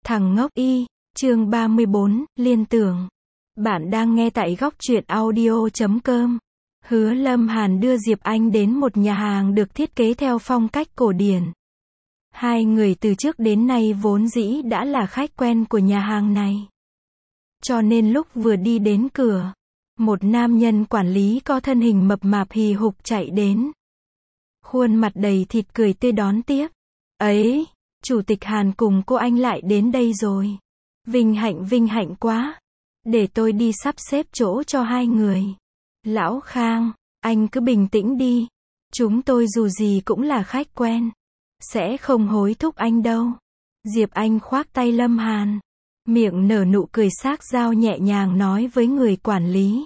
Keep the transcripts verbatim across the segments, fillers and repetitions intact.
Thằng ngốc y, chương ba mươi bốn, liên tưởng. Bạn đang nghe tại góc truyện audio chấm com. Hứa Lâm Hàn đưa Diệp Anh đến một nhà hàng được thiết kế theo phong cách cổ điển. Hai người từ trước đến nay vốn dĩ đã là khách quen của nhà hàng này. Cho nên lúc vừa đi đến cửa, một nam nhân quản lý có thân hình mập mạp hì hục chạy đến. Khuôn mặt đầy thịt cười tươi đón tiếp. Ấy, Chủ tịch Hàn cùng cô anh lại đến đây rồi. Vinh hạnh vinh hạnh quá. Để tôi đi sắp xếp chỗ cho hai người. Lão Khang, anh cứ bình tĩnh đi. Chúng tôi dù gì cũng là khách quen. Sẽ không hối thúc anh đâu. Diệp Anh khoác tay Lâm Hàn. Miệng nở nụ cười xác dao nhẹ nhàng nói với người quản lý.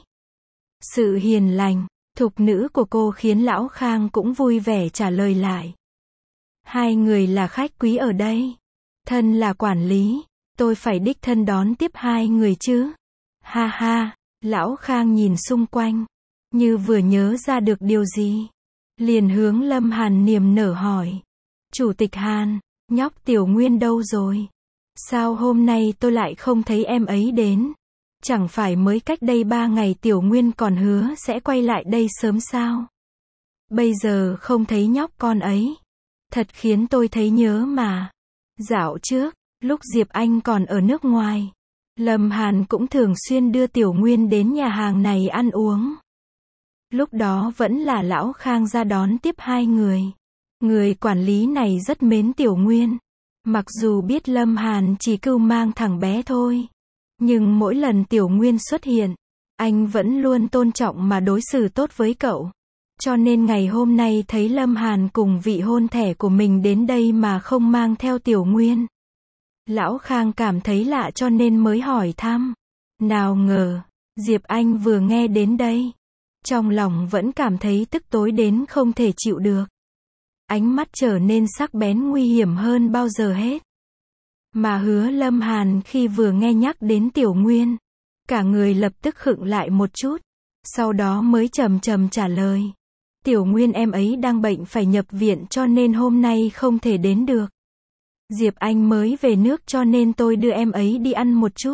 Sự hiền lành, thục nữ của cô khiến Lão Khang cũng vui vẻ trả lời lại. Hai người là khách quý ở đây. Thân là quản lý, tôi phải đích thân đón tiếp hai người chứ. Ha ha, Lão Khang nhìn xung quanh, như vừa nhớ ra được điều gì. Liền hướng Lâm Hàn niềm nở hỏi. Chủ tịch Hàn, nhóc Tiểu Nguyên đâu rồi? Sao hôm nay tôi lại không thấy em ấy đến? Chẳng phải mới cách đây ba ngày Tiểu Nguyên còn hứa sẽ quay lại đây sớm sao? Bây giờ không thấy nhóc con ấy. Thật khiến tôi thấy nhớ mà. Dạo trước, lúc Diệp Anh còn ở nước ngoài, Lâm Hàn cũng thường xuyên đưa Tiểu Nguyên đến nhà hàng này ăn uống. Lúc đó vẫn là Lão Khang ra đón tiếp hai người. Người quản lý này rất mến Tiểu Nguyên. Mặc dù biết Lâm Hàn chỉ cưu mang thằng bé thôi, nhưng mỗi lần Tiểu Nguyên xuất hiện, anh vẫn luôn tôn trọng mà đối xử tốt với cậu. Cho nên ngày hôm nay thấy Lâm Hàn cùng vị hôn thẻ của mình đến đây mà không mang theo Tiểu Nguyên. Lão Khang cảm thấy lạ cho nên mới hỏi thăm. Nào ngờ, Diệp Anh vừa nghe đến đây, trong lòng vẫn cảm thấy tức tối đến không thể chịu được. Ánh mắt trở nên sắc bén nguy hiểm hơn bao giờ hết. Mà Hứa Lâm Hàn khi vừa nghe nhắc đến Tiểu Nguyên, cả người lập tức khựng lại một chút, sau đó mới trầm trầm trả lời. Tiểu Nguyên em ấy đang bệnh phải nhập viện cho nên hôm nay không thể đến được. Diệp Anh mới về nước cho nên tôi đưa em ấy đi ăn một chút.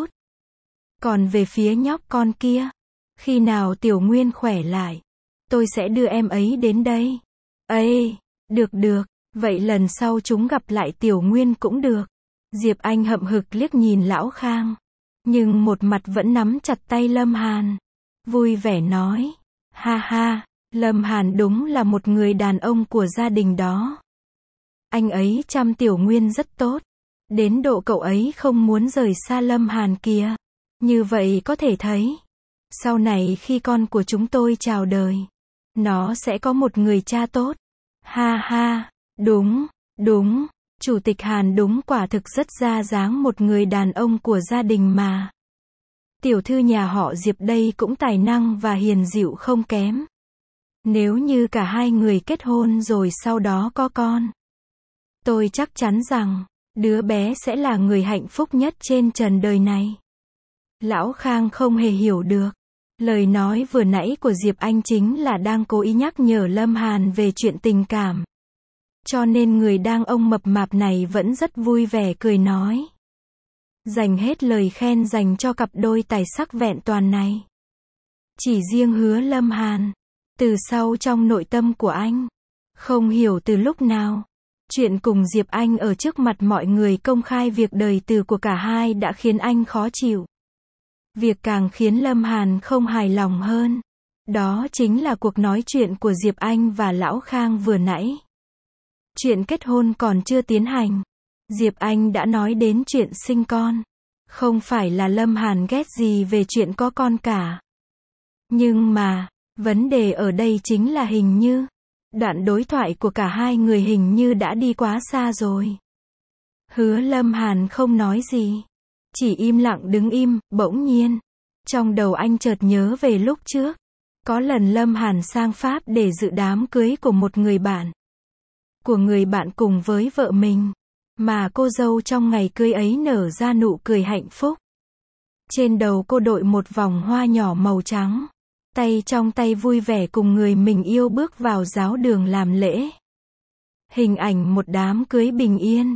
Còn về phía nhóc con kia, khi nào Tiểu Nguyên khỏe lại, tôi sẽ đưa em ấy đến đây. Ê, được được, vậy lần sau chúng gặp lại Tiểu Nguyên cũng được. Diệp Anh hậm hực liếc nhìn Lão Khang, nhưng một mặt vẫn nắm chặt tay Lâm Hàn. Vui vẻ nói, ha ha, Lâm Hàn đúng là một người đàn ông của gia đình đó. Anh ấy chăm Tiểu Nguyên rất tốt, đến độ cậu ấy không muốn rời xa Lâm Hàn kìa. Như vậy có thể thấy, sau này khi con của chúng tôi chào đời, nó sẽ có một người cha tốt. Ha ha, đúng, đúng, Chủ tịch Hàn đúng quả thực rất ra dáng một người đàn ông của gia đình mà. Tiểu thư nhà họ Diệp đây cũng tài năng và hiền dịu không kém. Nếu như cả hai người kết hôn rồi sau đó có con, tôi chắc chắn rằng, đứa bé sẽ là người hạnh phúc nhất trên trần đời này. Lão Khang không hề hiểu được. Lời nói vừa nãy của Diệp Anh chính là đang cố ý nhắc nhở Lâm Hàn về chuyện tình cảm. Cho nên người đang ông mập mạp này vẫn rất vui vẻ cười nói. Dành hết lời khen dành cho cặp đôi tài sắc vẹn toàn này. Chỉ riêng Hứa Lâm Hàn, từ sau trong nội tâm của anh, không hiểu từ lúc nào, chuyện cùng Diệp Anh ở trước mặt mọi người công khai việc đời tư của cả hai đã khiến anh khó chịu. Việc càng khiến Lâm Hàn không hài lòng hơn, đó chính là cuộc nói chuyện của Diệp Anh và Lão Khang vừa nãy. Chuyện kết hôn còn chưa tiến hành, Diệp Anh đã nói đến chuyện sinh con. Không phải là Lâm Hàn ghét gì về chuyện có con cả. Nhưng mà, vấn đề ở đây chính là hình như, đoạn đối thoại của cả hai người hình như đã đi quá xa rồi. Hứa Lâm Hàn không nói gì, chỉ im lặng đứng im. Bỗng nhiên, trong đầu anh chợt nhớ về lúc trước, có lần Lâm Hàn sang Pháp để dự đám cưới của một người bạn. Của người bạn cùng với vợ mình, mà cô dâu trong ngày cưới ấy nở ra nụ cười hạnh phúc. Trên đầu cô đội một vòng hoa nhỏ màu trắng, tay trong tay vui vẻ cùng người mình yêu bước vào giáo đường làm lễ. Hình ảnh một đám cưới bình yên,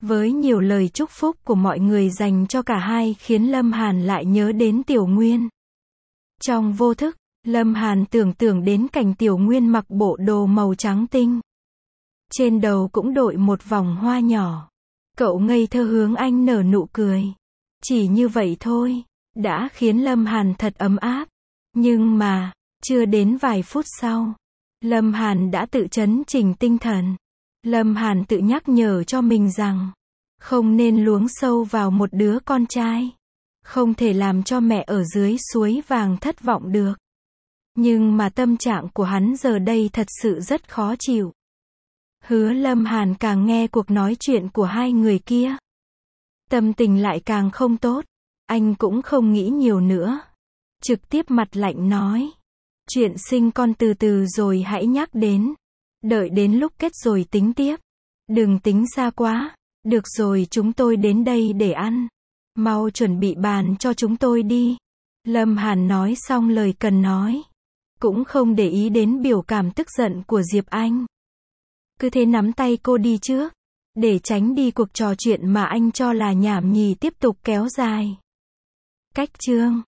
Với nhiều lời chúc phúc của mọi người dành cho cả hai khiến Lâm Hàn lại nhớ đến Tiểu Nguyên. Trong vô thức, Lâm Hàn tưởng tượng đến cảnh Tiểu Nguyên mặc bộ đồ màu trắng tinh. Trên đầu cũng đội một vòng hoa nhỏ. Cậu ngây thơ hướng anh nở nụ cười. Chỉ như vậy thôi, đã khiến Lâm Hàn thật ấm áp. Nhưng mà, chưa đến vài phút sau, Lâm Hàn đã tự trấn chỉnh tinh thần. Lâm Hàn tự nhắc nhở cho mình rằng, không nên luống sâu vào một đứa con trai. Không thể làm cho mẹ ở dưới suối vàng thất vọng được. Nhưng mà tâm trạng của hắn giờ đây thật sự rất khó chịu. Hứa Lâm Hàn càng nghe cuộc nói chuyện của hai người kia, tâm tình lại càng không tốt. Anh cũng không nghĩ nhiều nữa. Trực tiếp mặt lạnh nói. Chuyện sinh con từ từ rồi hãy nhắc đến. Đợi đến lúc kết rồi tính tiếp. Đừng tính xa quá. Được rồi, chúng tôi đến đây để ăn. Mau chuẩn bị bàn cho chúng tôi đi. Lâm Hàn nói xong lời cần nói. Cũng không để ý đến biểu cảm tức giận của Diệp Anh. Cứ thế nắm tay cô đi trước. Để tránh đi cuộc trò chuyện mà anh cho là nhảm nhí tiếp tục kéo dài. Cách chương